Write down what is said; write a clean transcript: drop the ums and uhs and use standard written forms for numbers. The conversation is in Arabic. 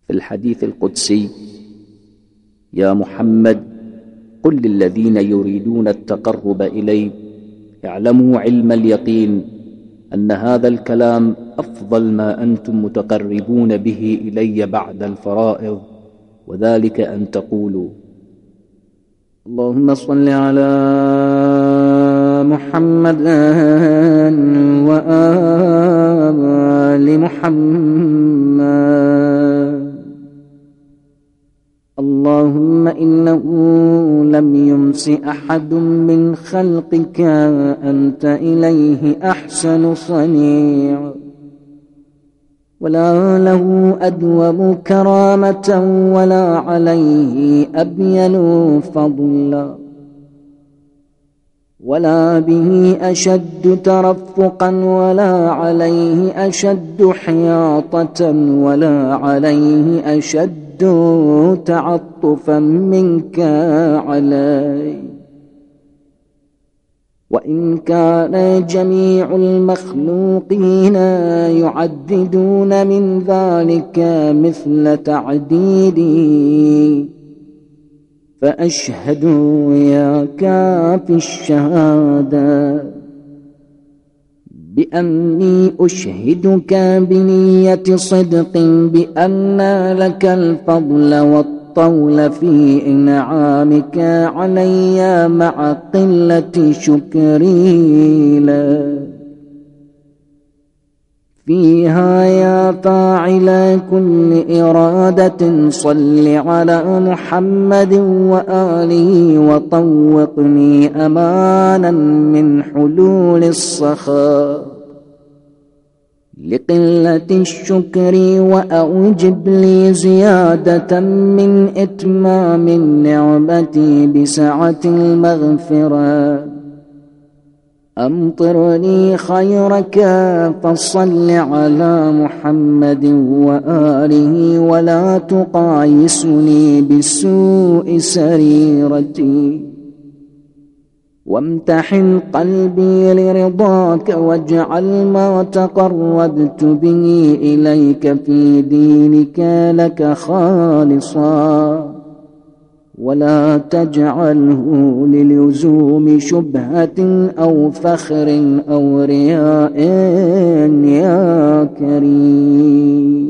في الحديث القدسي: يا محمد قل للذين يريدون التقرب إلي اعلموا علم اليقين أن هذا الكلام أفضل ما أنتم متقربون به إلي بعد الفرائض، وذلك أن تقولوا: اللهم صل على محمد وآل محمد. اللهم إنه لم يمس أحد من خلقك أنت إليه أحسن صنيع، ولا له أدوم كرامة، ولا عليه أبين فضلا، ولا به أشد ترفقا، ولا عليه أشد حياطة، ولا عليه أشد تعطفا منك عليه. وإن كان جميع المخلوقين يعددون من ذلك مثل تعديدي، فأشهد يا كافي الشهادة بأني أشهدك بنية صدق بأن لك الفضل والطول في إنعامك علي مع قلة شكري لك فيها. يا فاعل كل إرادة صل على محمد وآله وطوقني أمانا من حلول السخاء لقلة الشكر، وأوجب لي زيادة من إتمام النعمة بسعة المغفرة. أمطرني خيرك فصل على محمد وآله، ولا تقايسني بسوء سريرتي، وامتحن قلبي لرضاك، واجعل ما تقربت به إليك في دينك لك خالصا، ولا تجعله للزوم شبهة أو فخر أو رياء يا كريم.